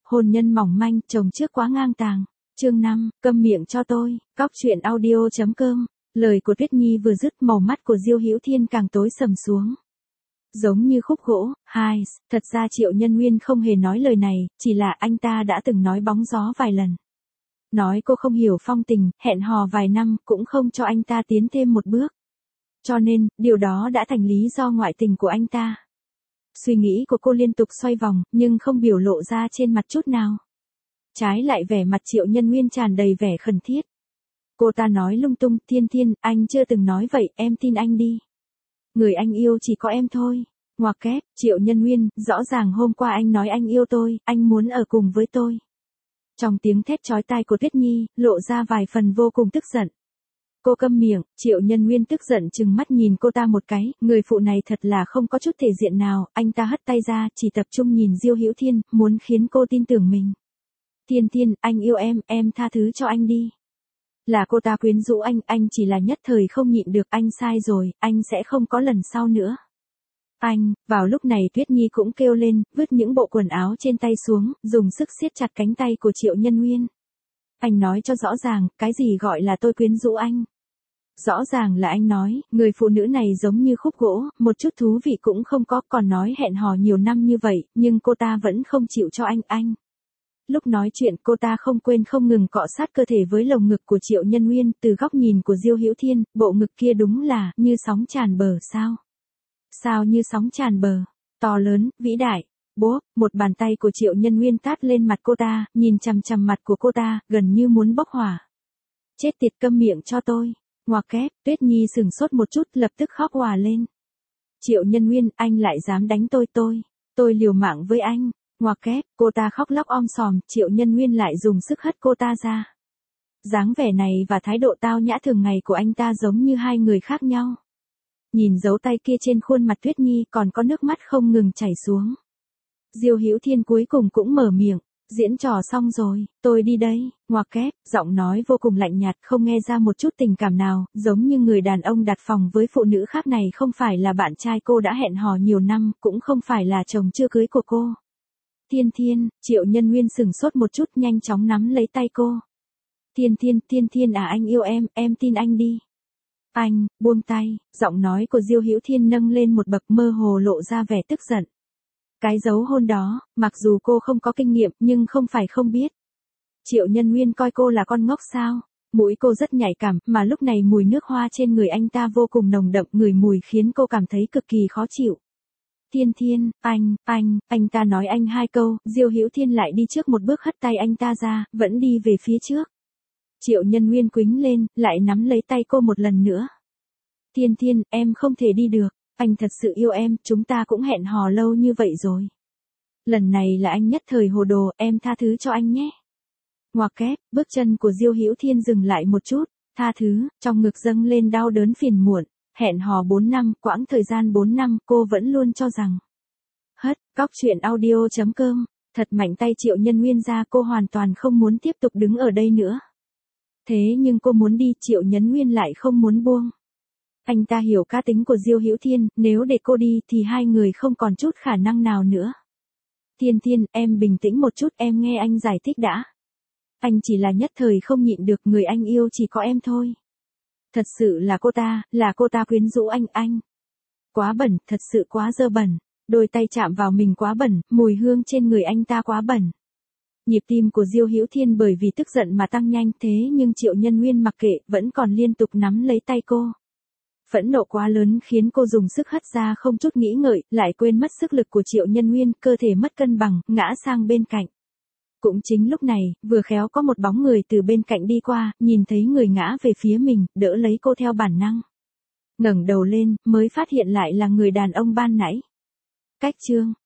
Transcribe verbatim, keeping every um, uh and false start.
hôn nhân mỏng manh, chồng trước quá ngang tàng. Chương năm, câm miệng cho tôi, cóc truyện audio chấm com. Lời của Tuyết Nhi vừa dứt, màu mắt của Diêu Hữu Thiên càng tối sầm xuống. Giống như khúc gỗ, hai, thật ra Triệu Nhân Nguyên không hề nói lời này, chỉ là anh ta đã từng nói bóng gió vài lần. Nói cô không hiểu phong tình, hẹn hò vài năm, cũng không cho anh ta tiến thêm một bước. Cho nên, điều đó đã thành lý do ngoại tình của anh ta. Suy nghĩ của cô liên tục xoay vòng, nhưng không biểu lộ ra trên mặt chút nào. Trái lại vẻ mặt Triệu Nhân Nguyên tràn đầy vẻ khẩn thiết. Cô ta nói lung tung, Thiên Thiên, anh chưa từng nói vậy, em tin anh đi. Người anh yêu chỉ có em thôi. Ngoặc kép, Triệu Nhân Nguyên, rõ ràng hôm qua anh nói anh yêu tôi, anh muốn ở cùng với tôi. Trong tiếng thét chói tai của Tuyết Nhi, lộ ra vài phần vô cùng tức giận. Cô câm miệng, Triệu Nhân Nguyên tức giận trừng mắt nhìn cô ta một cái, người phụ này thật là không có chút thể diện nào, anh ta hất tay ra, chỉ tập trung nhìn Diêu Hữu Thiên, muốn khiến cô tin tưởng mình. Thiên Thiên, anh yêu em, em tha thứ cho anh đi. Là cô ta quyến rũ anh, anh chỉ là nhất thời không nhịn được, anh sai rồi, anh sẽ không có lần sau nữa. Anh, vào lúc này Tuyết Nhi cũng kêu lên, vứt những bộ quần áo trên tay xuống, dùng sức siết chặt cánh tay của Triệu Nhân Nguyên. Anh nói cho rõ ràng, cái gì gọi là tôi quyến rũ anh? Rõ ràng là anh nói, người phụ nữ này giống như khúc gỗ, một chút thú vị cũng không có, còn nói hẹn hò nhiều năm như vậy, nhưng cô ta vẫn không chịu cho anh anh. Lúc nói chuyện cô ta không quên không ngừng cọ sát cơ thể với lồng ngực của Triệu Nhân Nguyên, từ góc nhìn của Diêu Hữu Thiên, bộ ngực kia đúng là như sóng tràn bờ sao? Sao như sóng tràn bờ? To lớn, vĩ đại. Bố, một bàn tay của Triệu Nhân Nguyên tát lên mặt cô ta, nhìn chằm chằm mặt của cô ta, gần như muốn bốc hỏa. Chết tiệt, câm miệng cho tôi. Ngoặc kép, Tuyết Nhi sừng sốt một chút, lập tức khóc òa lên. Triệu Nhân Nguyên, anh lại dám đánh tôi tôi, tôi liều mạng với anh. Ngoặc kép, cô ta khóc lóc om sòm, Triệu Nhân Nguyên lại dùng sức hất cô ta ra. Dáng vẻ này và thái độ tao nhã thường ngày của anh ta giống như hai người khác nhau. Nhìn dấu tay kia trên khuôn mặt Tuyết Nhi còn có nước mắt không ngừng chảy xuống. Diêu Hữu Thiên cuối cùng cũng mở miệng, diễn trò xong rồi, tôi đi đây. Ngoặc kép, giọng nói vô cùng lạnh nhạt, không nghe ra một chút tình cảm nào, giống như người đàn ông đặt phòng với phụ nữ khác này không phải là bạn trai cô đã hẹn hò nhiều năm, cũng không phải là chồng chưa cưới của cô. Thiên Thiên, Triệu Nhân Nguyên sừng sốt một chút, nhanh chóng nắm lấy tay cô. Thiên Thiên, Thiên Thiên à, anh yêu em, em tin anh đi. Anh, buông tay, giọng nói của Diêu Hữu Thiên nâng lên một bậc, mơ hồ lộ ra vẻ tức giận. Cái dấu hôn đó, mặc dù cô không có kinh nghiệm, nhưng không phải không biết. Triệu Nhân Nguyên coi cô là con ngốc sao? Mũi cô rất nhạy cảm, mà lúc này mùi nước hoa trên người anh ta vô cùng nồng đậm, ngửi mùi khiến cô cảm thấy cực kỳ khó chịu. Thiên Thiên, anh, anh, anh ta nói anh hai câu, Diêu Hữu Thiên lại đi trước một bước hất tay anh ta ra, vẫn đi về phía trước. Triệu Nhân Nguyên quĩnh lên, lại nắm lấy tay cô một lần nữa. Thiên Thiên, em không thể đi được, anh thật sự yêu em, chúng ta cũng hẹn hò lâu như vậy rồi. Lần này là anh nhất thời hồ đồ, em tha thứ cho anh nhé. Ngoặc kép, bước chân của Diêu Hữu Thiên dừng lại một chút, tha thứ, trong ngực dâng lên đau đớn phiền muộn. Hẹn hò bốn năm, quãng thời gian bốn năm, cô vẫn luôn cho rằng. Hất, cóc truyện audio chấm com, thật mạnh tay Triệu Nhân Nguyên ra, cô hoàn toàn không muốn tiếp tục đứng ở đây nữa. Thế nhưng cô muốn đi, Triệu Nhân Nguyên lại không muốn buông. Anh ta hiểu cá tính của Diêu Hữu Thiên, nếu để cô đi thì hai người không còn chút khả năng nào nữa. Thiên Thiên, em bình tĩnh một chút, em nghe anh giải thích đã. Anh chỉ là nhất thời không nhịn được, người anh yêu chỉ có em thôi. Thật sự là cô ta, là cô ta quyến rũ anh anh. Quá bẩn, thật sự quá dơ bẩn. Đôi tay chạm vào mình quá bẩn, mùi hương trên người anh ta quá bẩn. Nhịp tim của Diêu Hữu Thiên bởi vì tức giận mà tăng nhanh, thế nhưng Triệu Nhân Nguyên mặc kệ, vẫn còn liên tục nắm lấy tay cô. Phẫn nộ quá lớn khiến cô dùng sức hất ra không chút nghĩ ngợi, lại quên mất sức lực của Triệu Nhân Nguyên, cơ thể mất cân bằng, ngã sang bên cạnh. Cũng chính lúc này, vừa khéo có một bóng người từ bên cạnh đi qua, nhìn thấy người ngã về phía mình, đỡ lấy cô theo bản năng. Ngẩng đầu lên, mới phát hiện lại là người đàn ông ban nãy. Cách chương